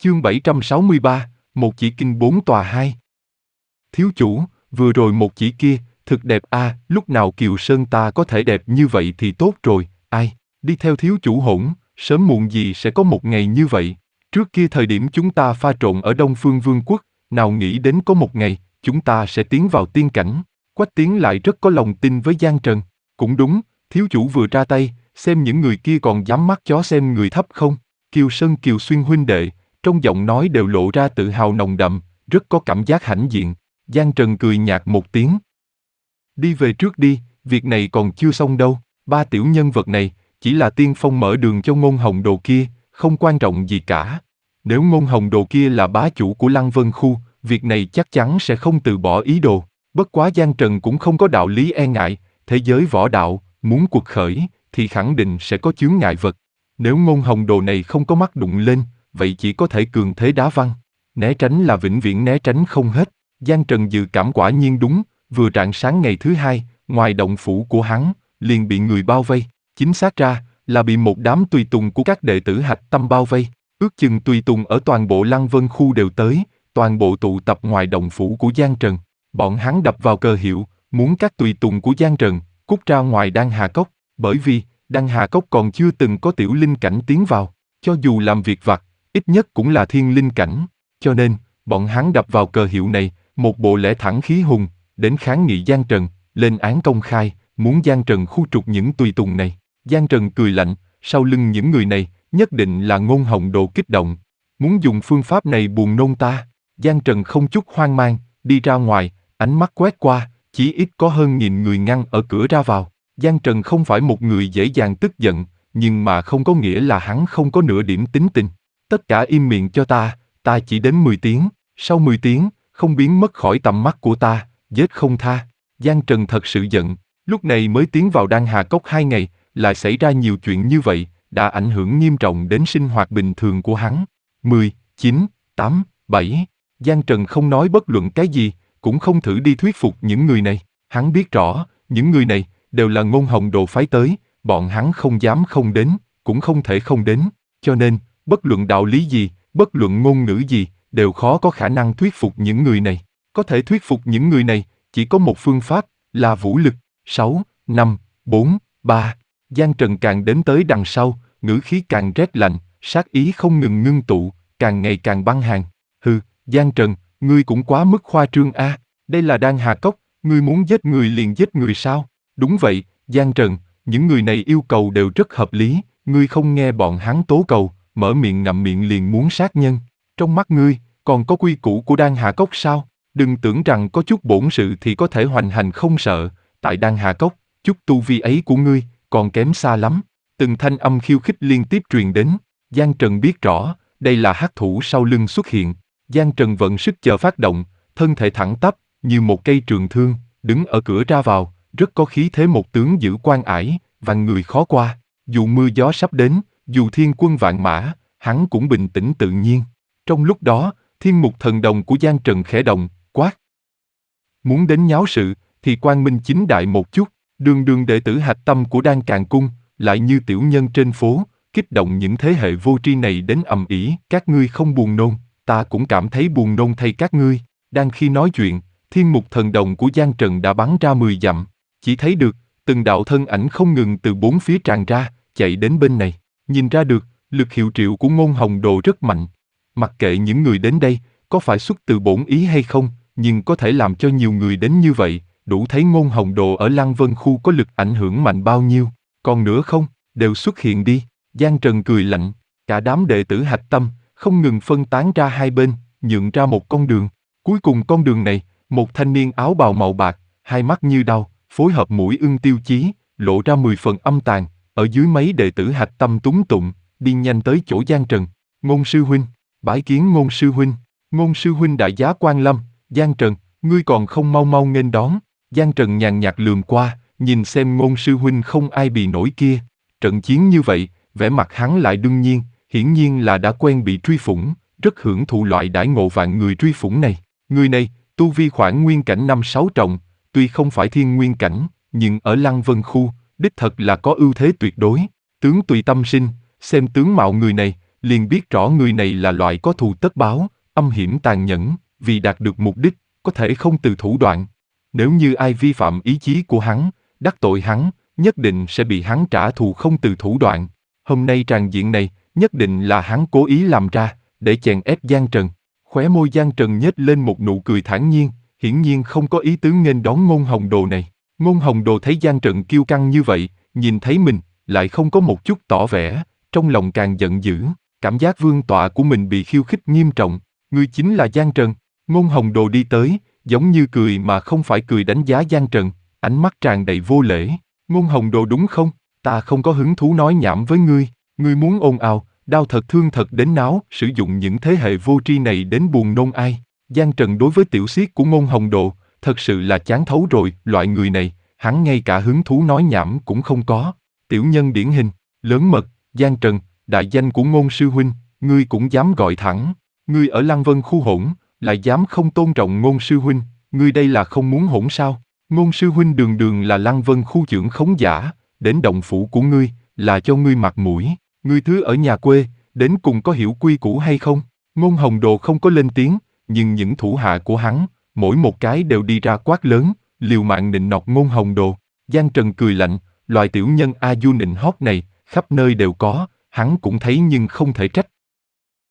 Chương 763, một chỉ kinh bốn tòa hai. Thiếu chủ, vừa rồi một chỉ kia, thực đẹp a, lúc nào Kiều Sơn ta có thể đẹp như vậy thì tốt rồi, ai, đi theo thiếu chủ hỗn, sớm muộn gì sẽ có một ngày như vậy. Trước kia thời điểm chúng ta pha trộn ở Đông Phương Vương quốc, nào nghĩ đến có một ngày, chúng ta sẽ tiến vào tiên cảnh. Quách Tiến lại rất có lòng tin với Giang Trần. Cũng đúng, thiếu chủ vừa ra tay, xem những người kia còn dám mắt chó xem người thấp không. Kiều Sơn Kiều Xuyên huynh đệ, trong giọng nói đều lộ ra tự hào nồng đậm, rất có cảm giác hãnh diện. Giang Trần cười nhạt một tiếng. Đi về trước đi, việc này còn chưa xong đâu. Ba tiểu nhân vật này, chỉ là tiên phong mở đường cho Ngôn Hồng Đồ kia, không quan trọng gì cả. Nếu Ngôn Hồng Đồ kia là bá chủ của Lăng Vân Khu, việc này chắc chắn sẽ không từ bỏ ý đồ. Bất quá Giang Trần cũng không có đạo lý e ngại, thế giới võ đạo, muốn cuộc khởi, thì khẳng định sẽ có chướng ngại vật. Nếu Ngôn Hồng Đồ này không có mắt đụng lên, vậy chỉ có thể cường thế đá văng. Né tránh là vĩnh viễn né tránh không hết. Giang Trần dự cảm quả nhiên đúng, vừa rạng sáng ngày thứ hai, ngoài động phủ của hắn, liền bị người bao vây. Chính xác ra, là bị một đám tùy tùng của các đệ tử Hạch Tâm bao vây. Ước chừng tùy tùng ở toàn bộ Lăng Vân Khu đều tới, toàn bộ tụ tập ngoài động phủ của Giang Trần. Bọn hắn đập vào cờ hiệu, muốn các tùy tùng của Giang Trần cút ra ngoài Đan Hà Cốc, bởi vì Đan Hà Cốc còn chưa từng có tiểu linh cảnh tiến vào, cho dù làm việc vặt, ít nhất cũng là thiên linh cảnh, cho nên bọn hắn đập vào cờ hiệu này, một bộ lẽ thẳng khí hùng, đến kháng nghị Giang Trần, lên án công khai, muốn Giang Trần khu trục những tùy tùng này. Giang Trần cười lạnh, sau lưng những người này, nhất định là Ngôn Hồng Đồ kích động, muốn dùng phương pháp này buồn nôn ta. Giang Trần không chút hoang mang, đi ra ngoài, ánh mắt quét qua, chỉ ít có hơn 1000 người ngăn ở cửa ra vào. Giang Trần không phải một người dễ dàng tức giận, nhưng mà không có nghĩa là hắn không có nửa điểm tính tình. Tất cả im miệng cho ta chỉ đến 10 tiếng, sau 10 tiếng, không biến mất khỏi tầm mắt của ta, giết không tha. Giang Trần thật sự giận, lúc này mới tiến vào Đan Hà Cốc 2 ngày, lại xảy ra nhiều chuyện như vậy, đã ảnh hưởng nghiêm trọng đến sinh hoạt bình thường của hắn. 10, 9, 8, 7. Giang Trần không nói bất luận cái gì, cũng không thử đi thuyết phục những người này. Hắn biết rõ, những người này đều là Ngôn Hồng Đồ phái tới, bọn hắn không dám không đến, cũng không thể không đến, cho nên, bất luận đạo lý gì, bất luận ngôn ngữ gì, đều khó có khả năng thuyết phục những người này. Có thể thuyết phục những người này, chỉ có một phương pháp, là vũ lực. 6, 5, 4, 3. Giang Trần càng đến tới đằng sau, ngữ khí càng rét lạnh, sát ý không ngừng ngưng tụ, càng ngày càng băng hàn. Hừ, Giang Trần, ngươi cũng quá mức khoa trương a. Đây là Đan Hà Cốc, ngươi muốn giết người liền giết người sao? Đúng vậy, Giang Trần, những người này yêu cầu đều rất hợp lý, ngươi không nghe bọn hắn tố cầu, mở miệng ngậm miệng liền muốn sát nhân. Trong mắt ngươi, còn có quy củ của Đan Hà Cốc sao? Đừng tưởng rằng có chút bổn sự thì có thể hoành hành không sợ, tại Đan Hà Cốc, chút tu vi ấy của ngươi, còn kém xa lắm. Từng thanh âm khiêu khích liên tiếp truyền đến, Giang Trần biết rõ, đây là hắc thủ sau lưng xuất hiện. Giang Trần vận sức chờ phát động, thân thể thẳng tắp, như một cây trường thương, đứng ở cửa ra vào, rất có khí thế một tướng giữ quan ải, vạn người khó qua. Dù mưa gió sắp đến, dù thiên quân vạn mã, hắn cũng bình tĩnh tự nhiên. Trong lúc đó, thiên mục thần đồng của Giang Trần khẽ động, quát. Muốn đến nháo sự, thì quang minh chính đại một chút, đường đường đệ tử hạch tâm của Đan Càn Cung, lại như tiểu nhân trên phố, kích động những thế hệ vô tri này đến ầm ĩ. Các ngươi không buồn nôn, ta cũng cảm thấy buồn nôn thay các ngươi. Đang khi nói chuyện, thiên mục thần đồng của Giang Trần đã bắn ra 10 dặm, chỉ thấy được, từng đạo thân ảnh không ngừng từ bốn phía tràn ra, chạy đến bên này. Nhìn ra được, lực hiệu triệu của Ngôn Hồng Đồ rất mạnh. Mặc kệ những người đến đây, có phải xuất từ bổn ý hay không, nhưng có thể làm cho nhiều người đến như vậy, đủ thấy Ngôn Hồng Đồ ở Lăng Vân Khu có lực ảnh hưởng mạnh bao nhiêu. Còn nữa không, đều xuất hiện đi. Giang Trần cười lạnh, cả đám đệ tử hạch tâm, không ngừng phân tán ra hai bên, nhượng ra một con đường. Cuối cùng con đường này, một thanh niên áo bào màu bạc, hai mắt như đao, phối hợp mũi ưng tiêu chí, lộ ra 10 phần âm tàn, ở dưới mấy đệ tử hạch tâm túng tụng, đi nhanh tới chỗ Giang Trần. Ngôn sư huynh, bái kiến Ngôn sư huynh. Ngôn sư huynh đại giá quan lâm. Giang Trần, ngươi còn không mau mau nghênh đón. Giang Trần nhàn nhạt lườm qua, nhìn xem Ngôn sư huynh không ai bì nổi kia. Trận chiến như vậy, vẻ mặt hắn lại đương nhiên, hiển nhiên là đã quen bị truy phủng, rất hưởng thụ loại đãi ngộ vạn người truy phủng này. Người này, tu vi khoảng nguyên cảnh 5-6 trọng, tuy không phải thiên nguyên cảnh, nhưng ở Lăng Vân Khu, đích thật là có ưu thế tuyệt đối. Tướng tùy tâm sinh, xem tướng mạo người này, liền biết rõ người này là loại có thù tất báo, âm hiểm tàn nhẫn, vì đạt được mục đích, có thể không từ thủ đoạn. Nếu như ai vi phạm ý chí của hắn, đắc tội hắn, nhất định sẽ bị hắn trả thù không từ thủ đoạn. Hôm nay tràng diện này, nhất định là hắn cố ý làm ra, để chèn ép Giang Trần. Khóe môi Giang Trần nhếch lên một nụ cười thản nhiên, hiển nhiên không có ý tứ nghênh đón Ngôn Hồng Đồ này. Ngôn Hồng Đồ thấy Giang Trần kiêu căng như vậy, nhìn thấy mình, lại không có một chút tỏ vẻ, trong lòng càng giận dữ, cảm giác vương tọa của mình bị khiêu khích nghiêm trọng. Ngươi chính là Giang Trần. Ngôn Hồng Đồ đi tới, giống như cười mà không phải cười đánh giá Giang Trần, ánh mắt tràn đầy vô lễ. Ngôn Hồng Đồ đúng không? Ta không có hứng thú nói nhảm với ngươi muốn ồn ào, đau thật thương thật đến náo, sử dụng những thế hệ vô tri này đến buồn nôn ai. Giang Trần đối với tiểu xiết của Ngôn Hồng Đồ, thật sự là chán thấu rồi, loại người này, hắn ngay cả hứng thú nói nhảm cũng không có. Tiểu nhân điển hình, lớn mật, Giang Trần, đại danh của Ngôn sư huynh, ngươi cũng dám gọi thẳng. Ngươi ở Lăng Vân khu hỗn, lại dám không tôn trọng Ngôn sư huynh, ngươi đây là không muốn hỗn sao? Ngôn sư huynh đường đường là Lăng Vân khu trưởng khống giả, đến động phủ của ngươi, là cho ngươi mặt mũi. Ngươi thứ ở nhà quê, đến cùng có hiểu quy củ hay không? Ngôn Hồng Đồ không có lên tiếng, nhưng những thủ hạ của hắn, mỗi một cái đều đi ra quát lớn, liều mạng nịnh nọt Ngôn Hồng Đồ. Giang Trần cười lạnh, loài tiểu nhân A Du nịnh hót này, khắp nơi đều có, hắn cũng thấy nhưng không thể trách,